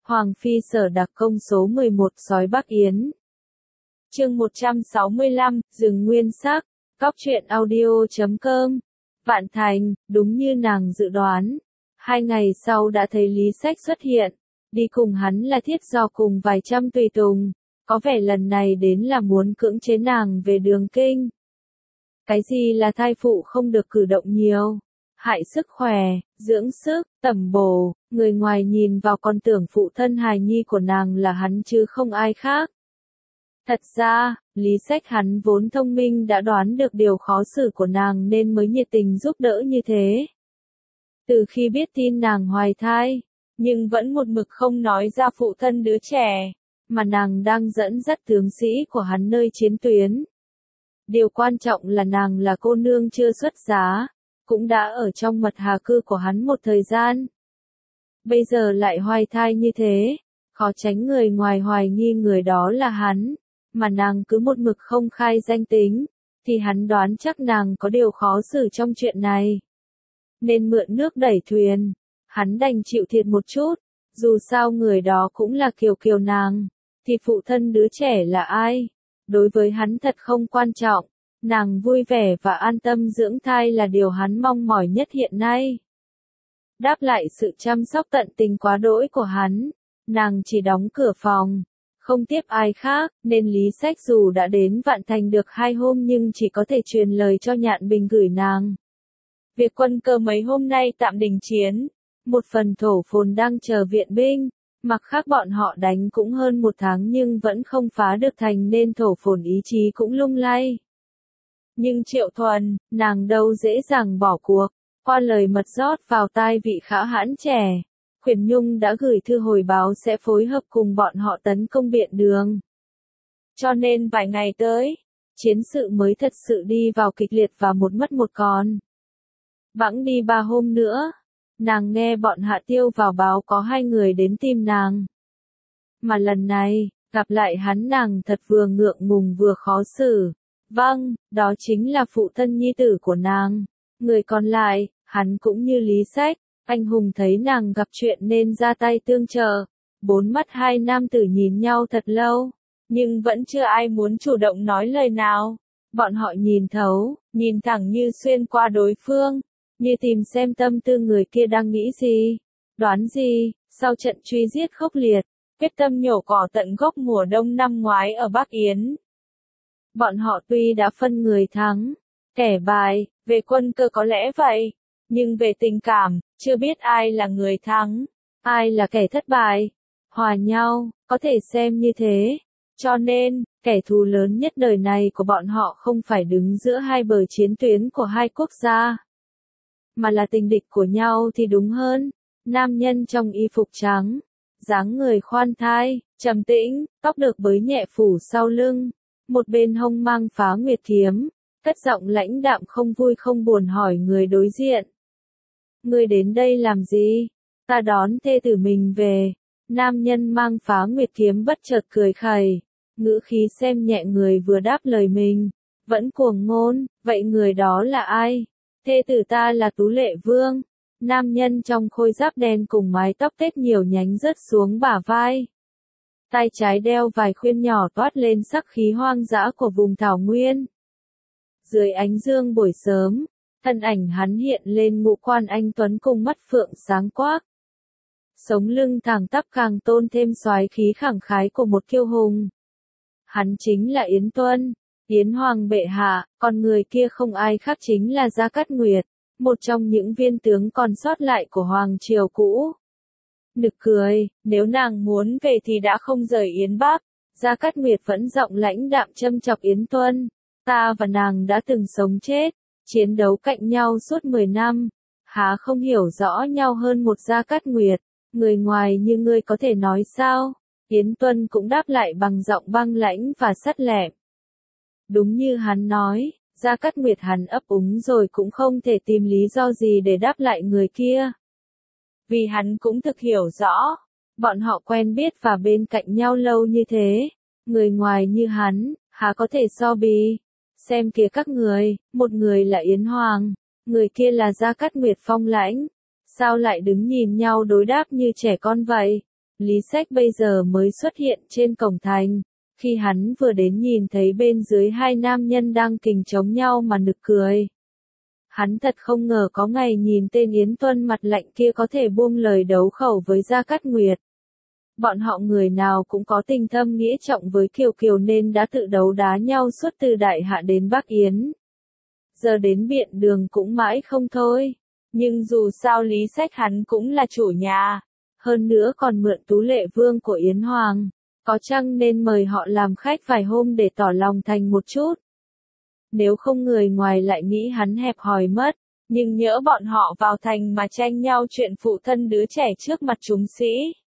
Hoàng Phi Sở Đặc Công số 11 Sói Bắc Yến. Chương 165, Rừng Nguyên Sắc, Cóc truyện audio.com. Vạn Thành, đúng như nàng dự đoán. 2 ngày sau đã thấy Lý Sách xuất hiện. Đi cùng hắn là Thiết Do cùng vài trăm tùy tùng. Có vẻ lần này đến là muốn cưỡng chế nàng về đường kinh. Cái gì là thai phụ không được cử động nhiều, hại sức khỏe, dưỡng sức, tẩm bổ, người ngoài nhìn vào còn tưởng phụ thân hài nhi của nàng là hắn chứ không ai khác. Thật ra, Lý Sách hắn vốn thông minh đã đoán được điều khó xử của nàng nên mới nhiệt tình giúp đỡ như thế. Từ khi biết tin nàng hoài thai, nhưng vẫn một mực không nói ra phụ thân đứa trẻ, mà nàng đang dẫn dắt tướng sĩ của hắn nơi chiến tuyến. Điều quan trọng là nàng là cô nương chưa xuất giá, cũng đã ở trong mật hà cư của hắn một thời gian. Bây giờ lại hoài thai như thế, khó tránh người ngoài hoài nghi người đó là hắn, mà nàng cứ một mực không khai danh tính, thì hắn đoán chắc nàng có điều khó xử trong chuyện này. Nên mượn nước đẩy thuyền, hắn đành chịu thiệt một chút, dù sao người đó cũng là kiều kiều nàng, thì phụ thân đứa trẻ là ai? Đối với hắn thật không quan trọng, nàng vui vẻ và an tâm dưỡng thai là điều hắn mong mỏi nhất hiện nay. Đáp lại sự chăm sóc tận tình quá đỗi của hắn, nàng chỉ đóng cửa phòng, không tiếp ai khác, nên Lý Sách dù đã đến Vạn Thành được 2 hôm nhưng chỉ có thể truyền lời cho Nhạn Bình gửi nàng. Việc quân cơ mấy hôm nay tạm đình chiến, một phần thổ phồn đang chờ viện binh. Mặc khác bọn họ đánh cũng hơn 1 tháng nhưng vẫn không phá được thành nên thổ phồn ý chí cũng lung lay. Nhưng Triệu Thuần, nàng đâu dễ dàng bỏ cuộc, qua lời mật rót vào tai vị khả hãn trẻ, Khuyển Nhung đã gửi thư hồi báo sẽ phối hợp cùng bọn họ tấn công Biện Đường. Cho nên vài ngày tới, chiến sự mới thật sự đi vào kịch liệt và một mất một còn. Bẵng đi 3 hôm nữa. Nàng nghe bọn Hạ Tiêu vào báo có 2 người đến tìm nàng. Mà lần này, gặp lại hắn nàng thật vừa ngượng ngùng vừa khó xử. Vâng, đó chính là phụ thân nhi tử của nàng. Người còn lại, hắn cũng như Lý Sách, anh hùng thấy nàng gặp chuyện nên ra tay tương trợ. 4 mắt 2 nam tử nhìn nhau thật lâu, nhưng vẫn chưa ai muốn chủ động nói lời nào. Bọn họ nhìn thấu, nhìn thẳng như xuyên qua đối phương. Như tìm xem tâm tư người kia đang nghĩ gì, đoán gì, sau trận truy giết khốc liệt, quyết tâm nhổ cỏ tận gốc mùa đông năm ngoái ở Bắc Yến. Bọn họ tuy đã phân người thắng, kẻ bại, về quân cơ có lẽ vậy, nhưng về tình cảm, chưa biết ai là người thắng, ai là kẻ thất bại. Hòa nhau, có thể xem như thế. Cho nên, kẻ thù lớn nhất đời này của bọn họ không phải đứng giữa hai bờ chiến tuyến của hai quốc gia, mà là tình địch của nhau thì đúng hơn. Nam nhân trong y phục trắng, dáng người khoan thai, trầm tĩnh, tóc được bới nhẹ phủ sau lưng, một bên hông mang phá nguyệt kiếm, cất giọng lãnh đạm không vui không buồn hỏi người đối diện. Ngươi đến đây làm gì? Ta đón thê tử mình về. Nam nhân mang phá nguyệt kiếm bất chợt cười khẩy, ngữ khí xem nhẹ người vừa đáp lời mình, vẫn cuồng ngôn, vậy người đó là ai? Thê tử ta là Tú Lệ Vương. Nam nhân trong khôi giáp đen cùng mái tóc tết nhiều nhánh rớt xuống bả vai. Tay trái đeo vài khuyên nhỏ toát lên sắc khí hoang dã của vùng thảo nguyên. Dưới ánh dương buổi sớm, thân ảnh hắn hiện lên ngũ quan anh tuấn cùng mắt phượng sáng quắc. Sống lưng thẳng tắp càng tôn thêm soái khí khẳng khái của một kiêu hùng. Hắn chính là Yến Tuân. Yến Hoàng bệ hạ, còn người kia không ai khác chính là Gia Cát Nguyệt, một trong những viên tướng còn sót lại của Hoàng triều cũ. Nực cười, nếu nàng muốn về thì đã không rời Yến Bắc. Gia Cát Nguyệt vẫn giọng lãnh đạm châm chọc Yến Tuân. Ta và nàng đã từng sống chết, chiến đấu cạnh nhau suốt 10 năm. Há không hiểu rõ nhau hơn một Gia Cát Nguyệt, người ngoài như ngươi có thể nói sao? Yến Tuân cũng đáp lại bằng giọng băng lãnh và sắt lẹm. Đúng như hắn nói, Gia Cát Nguyệt hắn ấp úng rồi cũng không thể tìm lý do gì để đáp lại người kia. Vì hắn cũng thực hiểu rõ, bọn họ quen biết và bên cạnh nhau lâu như thế, người ngoài như hắn, há có thể so bì. Xem kìa các người, một người là Yến Hoàng, người kia là Gia Cát Nguyệt phong lãnh, sao lại đứng nhìn nhau đối đáp như trẻ con vậy? Lý Sách bây giờ mới xuất hiện trên cổng thành. Khi hắn vừa đến nhìn thấy bên dưới hai nam nhân đang kình chống nhau mà nực cười. Hắn thật không ngờ có ngày nhìn tên Yến Tuân mặt lạnh kia có thể buông lời đấu khẩu với Gia Cát Nguyệt. Bọn họ người nào cũng có tình thâm nghĩa trọng với Kiều Kiều nên đã tự đấu đá nhau suốt từ Đại Hạ đến Bắc Yến. Giờ đến Biện Đường cũng mãi không thôi. Nhưng dù sao Lý Sách hắn cũng là chủ nhà. Hơn nữa còn mượn Tú Lệ Vương của Yến Hoàng. Có chăng nên mời họ làm khách vài hôm để tỏ lòng thành một chút. Nếu không người ngoài lại nghĩ hắn hẹp hòi mất. Nhưng nhỡ bọn họ vào thành mà tranh nhau chuyện phụ thân đứa trẻ trước mặt chúng sĩ.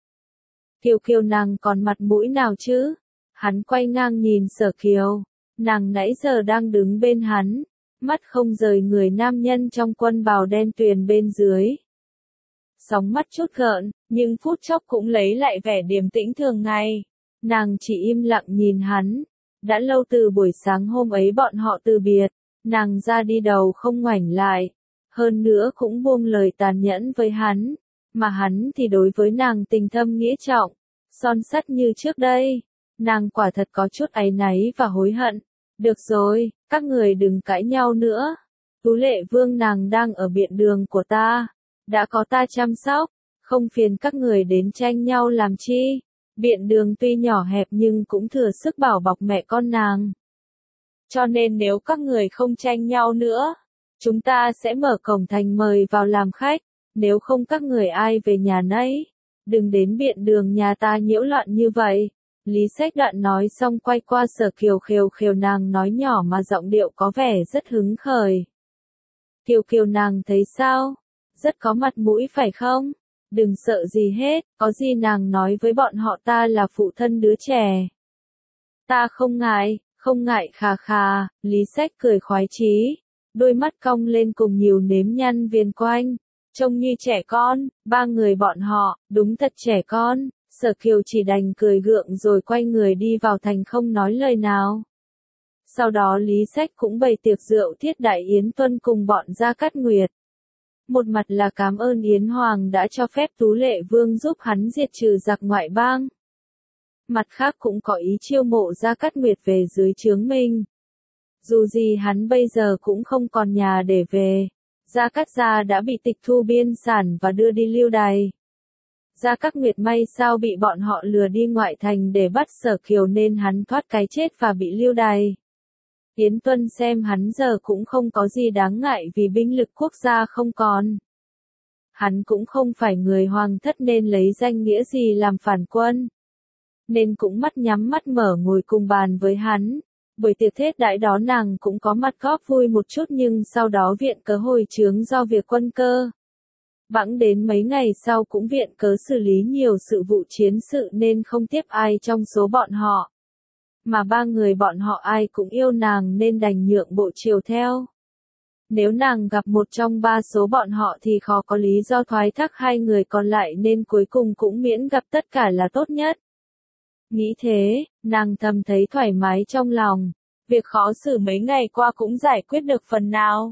Kiều Kiều nàng còn mặt mũi nào chứ? Hắn quay ngang nhìn Sở Kiều. Nàng nãy giờ đang đứng bên hắn. Mắt không rời người nam nhân trong quân bào đen tuyền bên dưới. Sóng mắt chút gợn, nhưng phút chốc cũng lấy lại vẻ điềm tĩnh thường ngày. Nàng chỉ im lặng nhìn hắn. Đã lâu từ buổi sáng hôm ấy bọn họ từ biệt. Nàng ra đi đầu không ngoảnh lại. Hơn nữa cũng buông lời tàn nhẫn với hắn. Mà hắn thì đối với nàng tình thâm nghĩa trọng. Son sắt như trước đây. Nàng quả thật có chút áy náy và hối hận. Được rồi, các người đừng cãi nhau nữa. Tú Lệ Vương nàng đang ở Biện Đường của ta. Đã có ta chăm sóc. Không phiền các người đến tranh nhau làm chi. Biện Đường tuy nhỏ hẹp nhưng cũng thừa sức bảo bọc mẹ con nàng. Cho nên nếu các người không tranh nhau nữa, chúng ta sẽ mở cổng thành mời vào làm khách. Nếu không các người ai về nhà nấy. Đừng đến Biện Đường nhà ta nhiễu loạn như vậy. Lý Sách đoạn nói xong quay qua Sở Kiều khều khều nàng nói nhỏ mà giọng điệu có vẻ rất hứng khởi. Kiều Kiều nàng thấy sao? Rất có mặt mũi phải không? Đừng sợ gì hết, có gì nàng nói với bọn họ ta là phụ thân đứa trẻ. Ta không ngại khà khà, Lý Sách cười khoái chí. Đôi mắt cong lên cùng nhiều nếp nhăn viền quanh. Trông như trẻ con, ba người bọn họ, đúng thật trẻ con. Sở Kiều chỉ đành cười gượng rồi quay người đi vào thành không nói lời nào. Sau đó Lý Sách cũng bày tiệc rượu thiết đại Yến Tuân cùng bọn Gia Cát Nguyệt. Một mặt là cảm ơn Yến Hoàng đã cho phép Tú Lệ Vương giúp hắn diệt trừ giặc ngoại bang. Mặt khác cũng có ý chiêu mộ Gia Cát Nguyệt về dưới trướng mình. Dù gì hắn bây giờ cũng không còn nhà để về. Gia Cát gia đã bị tịch thu biên sản và đưa đi lưu đày. Gia Cát Nguyệt may sao bị bọn họ lừa đi ngoại thành để bắt Sở Kiều nên hắn thoát cái chết và bị lưu đày. Yến Tuân xem hắn giờ cũng không có gì đáng ngại vì binh lực quốc gia không còn. Hắn cũng không phải người hoàng thất nên lấy danh nghĩa gì làm phản quân. Nên cũng mắt nhắm mắt mở ngồi cùng bàn với hắn. Buổi tiệc thết đãi đó nàng cũng có mặt góp vui một chút nhưng sau đó viện cớ hồi chướng do việc quân cơ. Bẵng đến mấy ngày sau cũng viện cớ xử lý nhiều sự vụ chiến sự nên không tiếp ai trong số bọn họ. Mà ba người bọn họ ai cũng yêu nàng nên đành nhượng bộ chiều theo. Nếu nàng gặp một trong ba số bọn họ thì khó có lý do thoái thác hai người còn lại nên cuối cùng cũng miễn gặp tất cả là tốt nhất. Nghĩ thế, nàng thầm thấy thoải mái trong lòng. Việc khó xử mấy ngày qua cũng giải quyết được phần nào.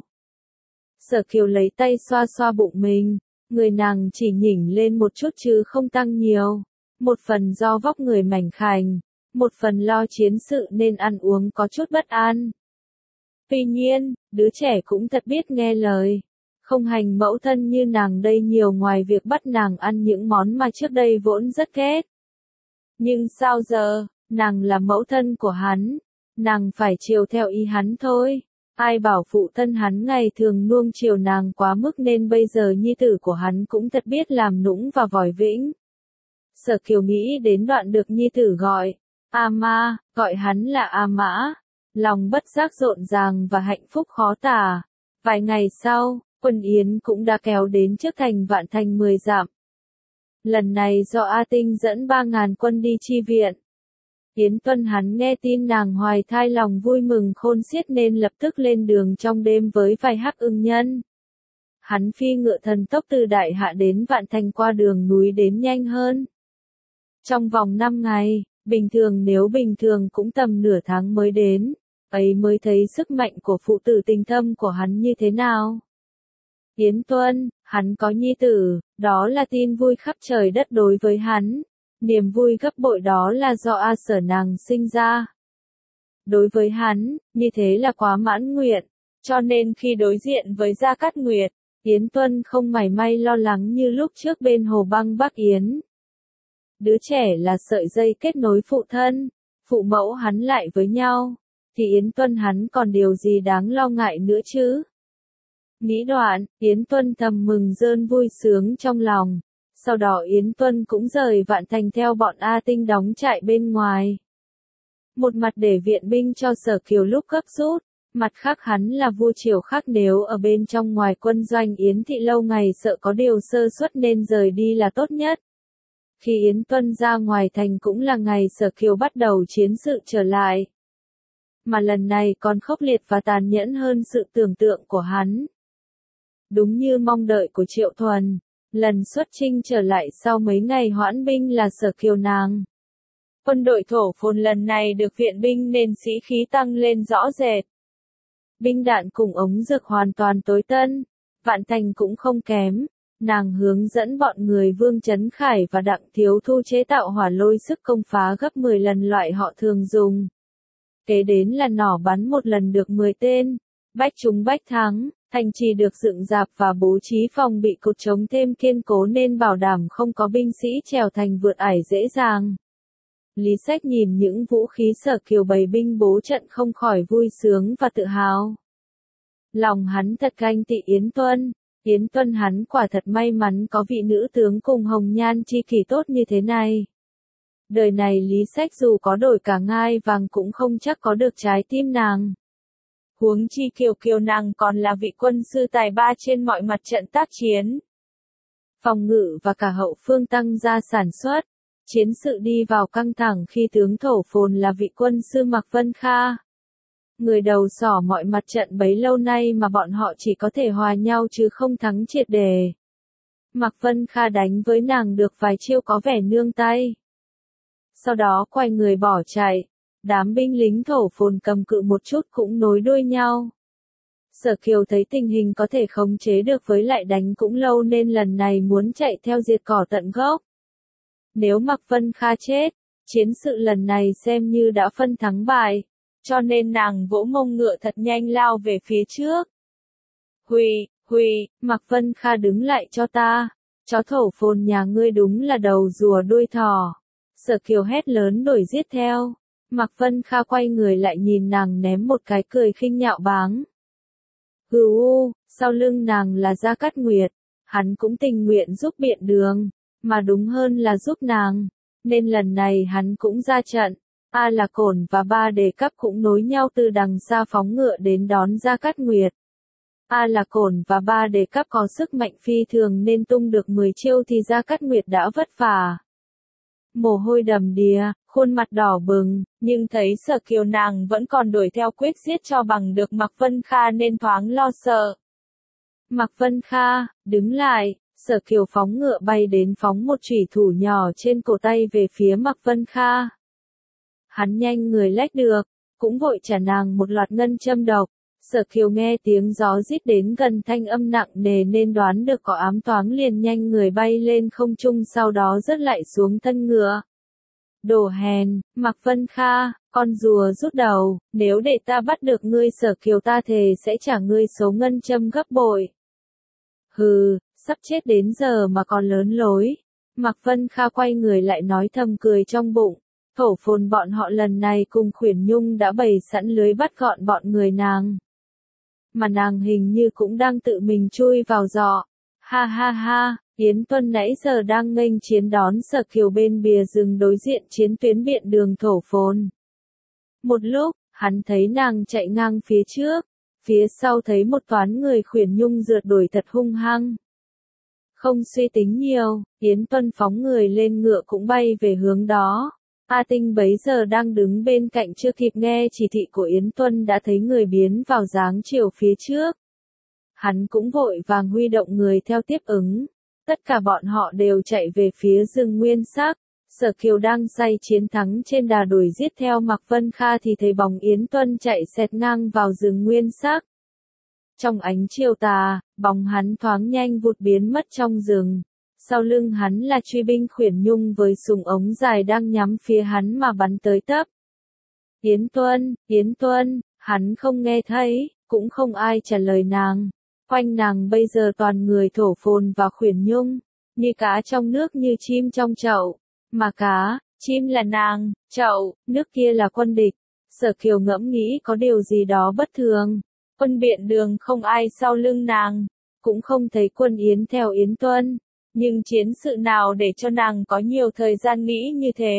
Sở Kiều lấy tay xoa xoa bụng mình. Người nàng chỉ nhỉnh lên một chút chứ không tăng nhiều. Một phần do vóc người mảnh khảnh. Một phần lo chiến sự nên ăn uống có chút bất an. Tuy nhiên, đứa trẻ cũng thật biết nghe lời. Không hành mẫu thân như nàng đây nhiều ngoài việc bắt nàng ăn những món mà trước đây vốn rất ghét. Nhưng sao giờ, nàng là mẫu thân của hắn. Nàng phải chiều theo ý hắn thôi. Ai bảo phụ thân hắn ngày thường nuông chiều nàng quá mức nên bây giờ nhi tử của hắn cũng thật biết làm nũng và vòi vĩnh. Sở Kiều nghĩ đến đoạn được nhi tử gọi. A Ma, gọi hắn là A Mã. Lòng bất giác rộn ràng và hạnh phúc khó tả. Vài ngày sau, quân Yến cũng đã kéo đến trước thành Vạn Thành 10 dặm. Lần này do A Tinh dẫn 3.000 quân đi chi viện. Yến Tuân hắn nghe tin nàng hoài thai lòng vui mừng khôn xiết nên lập tức lên đường trong đêm với vài hắc ưng nhân. Hắn phi ngựa thần tốc từ Đại Hạ đến Vạn Thành qua đường núi đến nhanh hơn. Trong vòng 5 ngày, nếu bình thường cũng tầm nửa tháng mới đến, ấy mới thấy sức mạnh của phụ tử tình thâm của hắn như thế nào. Yến Tuân, hắn có nhi tử, đó là tin vui khắp trời đất đối với hắn. Niềm vui gấp bội đó là do A Sở nàng sinh ra. Đối với hắn, như thế là quá mãn nguyện, cho nên khi đối diện với Gia Cát Nguyệt, Yến Tuân không mảy may lo lắng như lúc trước bên Hồ Băng Bắc Yến. Đứa trẻ là sợi dây kết nối phụ thân, phụ mẫu hắn lại với nhau, thì Yến Tuân hắn còn điều gì đáng lo ngại nữa chứ? Nghĩ đoạn, Yến Tuân thầm mừng rơn vui sướng trong lòng. Sau đó Yến Tuân cũng rời Vạn Thành theo bọn A Tinh đóng trại bên ngoài. Một mặt để viện binh cho Sở Kiều lúc gấp rút, mặt khác hắn là vua triều khác nếu ở bên trong ngoài quân doanh Yến Thị lâu ngày sợ có điều sơ suất nên rời đi là tốt nhất. Khi Yến Tuân ra ngoài thành cũng là ngày Sở Kiều bắt đầu chiến sự trở lại. Mà lần này còn khốc liệt và tàn nhẫn hơn sự tưởng tượng của hắn. Đúng như mong đợi của Triệu Thuần, lần xuất chinh trở lại sau mấy ngày hoãn binh là Sở Kiều nàng. Quân đội Thổ Phồn lần này được viện binh nên sĩ khí tăng lên rõ rệt. Binh đạn cùng ống dược hoàn toàn tối tân, Vạn Thành cũng không kém. Nàng hướng dẫn bọn người Vương Chấn Khải và Đặng Thiếu Thu chế tạo hỏa lôi sức công phá gấp 10 lần loại họ thường dùng. Kế đến là nỏ bắn một lần được 10 tên, bách trúng bách thắng, thành trì được dựng rạp và bố trí phòng bị cột chống thêm kiên cố nên bảo đảm không có binh sĩ trèo thành vượt ải dễ dàng. Lý Sách nhìn những vũ khí Sở Kiều bày binh bố trận không khỏi vui sướng và tự hào. Lòng hắn thật ganh tị Yến Tuân hắn quả thật may mắn có vị nữ tướng cùng hồng nhan chi kỷ tốt như thế này. Đời này Lý Sách dù có đổi cả ngai vàng cũng không chắc có được trái tim nàng. Huống chi Kiều Kiều nàng còn là vị quân sư tài ba trên mọi mặt trận tác chiến. Phòng ngự và cả hậu phương tăng gia sản xuất. Chiến sự đi vào căng thẳng khi tướng Thổ Phồn là vị quân sư Mạc Vân Kha. Người đầu sỏ mọi mặt trận bấy lâu nay mà bọn họ chỉ có thể hòa nhau chứ không thắng triệt đề. Mạc Vân Kha đánh với nàng được vài chiêu có vẻ nương tay. Sau đó quay người bỏ chạy, đám binh lính Thổ Phồn cầm cự một chút cũng nối đuôi nhau. Sở Kiều thấy tình hình có thể khống chế được với lại đánh cũng lâu nên lần này muốn chạy theo diệt cỏ tận gốc. Nếu Mạc Vân Kha chết, chiến sự lần này xem như đã phân thắng bại, cho nên nàng vỗ mông ngựa thật nhanh lao về phía trước. Hùi, Mạc Vân Kha đứng lại cho ta, chó Thổ Phồn nhà ngươi đúng là đầu rùa đuôi thỏ. Sở Kiều hét lớn đuổi giết theo, Mạc Vân Kha quay người lại nhìn nàng ném một cái cười khinh nhạo báng. Sau lưng nàng là Gia Cát Nguyệt, hắn cũng tình nguyện giúp biện đường. Mà đúng hơn là giúp nàng, nên lần này hắn cũng ra trận. A Là Cổn và Ba Đề Cấp cũng nối nhau từ đằng xa phóng ngựa đến đón Gia Cát Nguyệt. A Là Cổn và Ba Đề Cấp có sức mạnh phi thường nên tung được 10 chiêu thì Gia Cát Nguyệt đã vất vả. Mồ hôi đầm đìa, khuôn mặt đỏ bừng, nhưng thấy Sở Kiều nàng vẫn còn đuổi theo quyết giết cho bằng được Mạc Vân Kha nên thoáng lo sợ. Mạc Vân Kha, đứng lại. Sở Kiều phóng ngựa bay đến phóng một chủy thủ nhỏ trên cổ tay về phía Mạc Vân Kha. Hắn nhanh người lách được, cũng vội trả nàng một loạt ngân châm độc. Sở Kiều nghe tiếng gió rít đến gần thanh âm nặng nề nên đoán được có ám toáng liền nhanh người bay lên không trung sau đó rớt lại xuống thân ngựa. Đồ hèn, Mạc Vân Kha, con rùa rút đầu, nếu để ta bắt được ngươi Sở Kiều ta thề sẽ trả ngươi số ngân châm gấp bội. Hừ, sắp chết đến giờ mà còn lớn lối. Mạc Vân Kha quay người lại nói thầm cười trong bụng. Thổ Phồn bọn họ lần này cùng Khuyển Nhung đã bày sẵn lưới bắt gọn bọn người nàng. Mà nàng hình như cũng đang tự mình chui vào giọ. Ha, Yến Tuân nãy giờ đang nghênh chiến đón Sở Kiều bên bìa rừng đối diện chiến tuyến biện đường Thổ Phồn. Một lúc, hắn thấy nàng chạy ngang phía trước. Phía sau thấy một toán người Khuyển Nhung rượt đuổi thật hung hăng. Không suy tính nhiều, Yến Tuân phóng người lên ngựa cũng bay về hướng đó. A Tinh bấy giờ đang đứng bên cạnh chưa kịp nghe chỉ thị của Yến Tuân đã thấy người biến vào dáng chiều phía trước. Hắn cũng vội vàng huy động người theo tiếp ứng. Tất cả bọn họ đều chạy về phía rừng Nguyên Sắc. Sở Kiều đang say chiến thắng trên đà đuổi giết theo Mạc Vân Kha thì thấy bóng Yến Tuân chạy xẹt ngang vào rừng Nguyên Sắc. Trong ánh chiều tà, bóng hắn thoáng nhanh vụt biến mất trong rừng. Sau lưng hắn là truy binh Khuyển Nhung với súng ống dài đang nhắm phía hắn mà bắn tới tấp. Yến Tuân, hắn không nghe thấy, cũng không ai trả lời nàng. Quanh nàng bây giờ toàn người Thổ Phồn và Khuyển Nhung, như cá trong nước như chim trong chậu. Mà cá, chim là nàng, chậu, nước kia là quân địch. Sở Kiều ngẫm nghĩ có điều gì đó bất thường. Quân Biện Đường không ai sau lưng nàng, cũng không thấy quân Yến theo Yến Tuân. Nhưng chiến sự nào để cho nàng có nhiều thời gian nghĩ như thế?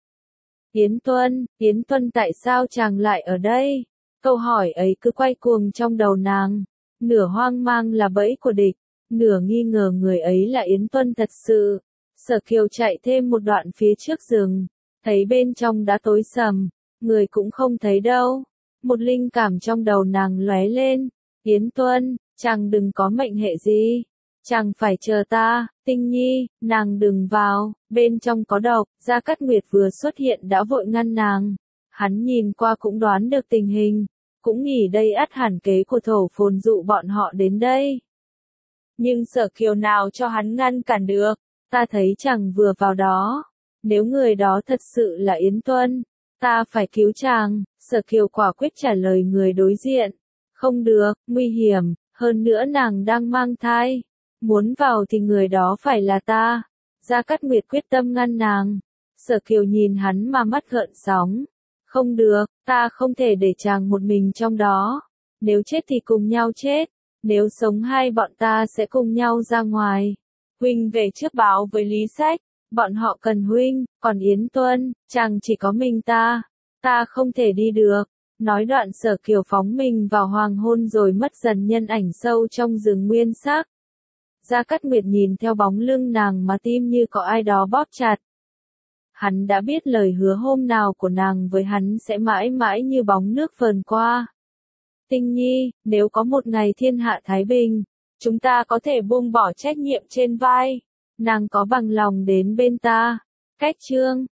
Yến Tuân tại sao chàng lại ở đây? Câu hỏi ấy cứ quay cuồng trong đầu nàng. Nửa hoang mang là bẫy của địch, nửa nghi ngờ người ấy là Yến Tuân thật sự. Sở Kiều chạy thêm một đoạn phía trước rừng, thấy bên trong đã tối sầm, người cũng không thấy đâu. Một linh cảm trong đầu nàng lóe lên. Yến Tuân, chàng đừng có mệnh hệ gì. Chàng phải chờ ta, Tinh Nhi, nàng đừng vào, bên trong có độc. Gia Cát Nguyệt vừa xuất hiện đã vội ngăn nàng. Hắn nhìn qua cũng đoán được tình hình, cũng nghĩ đây ắt hẳn kế của Thổ Phồn dụ bọn họ đến đây. Nhưng Sở Kiều nào cho hắn ngăn cản được, ta thấy chàng vừa vào đó. Nếu người đó thật sự là Yến Tuân, ta phải cứu chàng. Sở Kiều quả quyết trả lời người đối diện. Không được, nguy hiểm, hơn nữa nàng đang mang thai. Muốn vào thì người đó phải là ta. Gia Cát Nguyệt quyết tâm ngăn nàng. Sở Kiều nhìn hắn mà mắt gợn sóng. Không được, ta không thể để chàng một mình trong đó. Nếu chết thì cùng nhau chết. Nếu sống hai bọn ta sẽ cùng nhau ra ngoài. Huynh về trước báo với Lý Sách. Bọn họ cần huynh, còn Yến Tuân, chàng chỉ có mình ta. Ta không thể đi được. Nói đoạn Sở Kiều phóng mình vào hoàng hôn rồi mất dần nhân ảnh sâu trong rừng nguyên sắc. Gia Cát Nguyệt nhìn theo bóng lưng nàng mà tim như có ai đó bóp chặt. Hắn đã biết lời hứa hôm nào của nàng với hắn sẽ mãi mãi như bóng nước phờn qua. Tinh Nhi, nếu có một ngày thiên hạ thái bình, chúng ta có thể buông bỏ trách nhiệm trên vai. Nàng có bằng lòng đến bên ta. Cách chương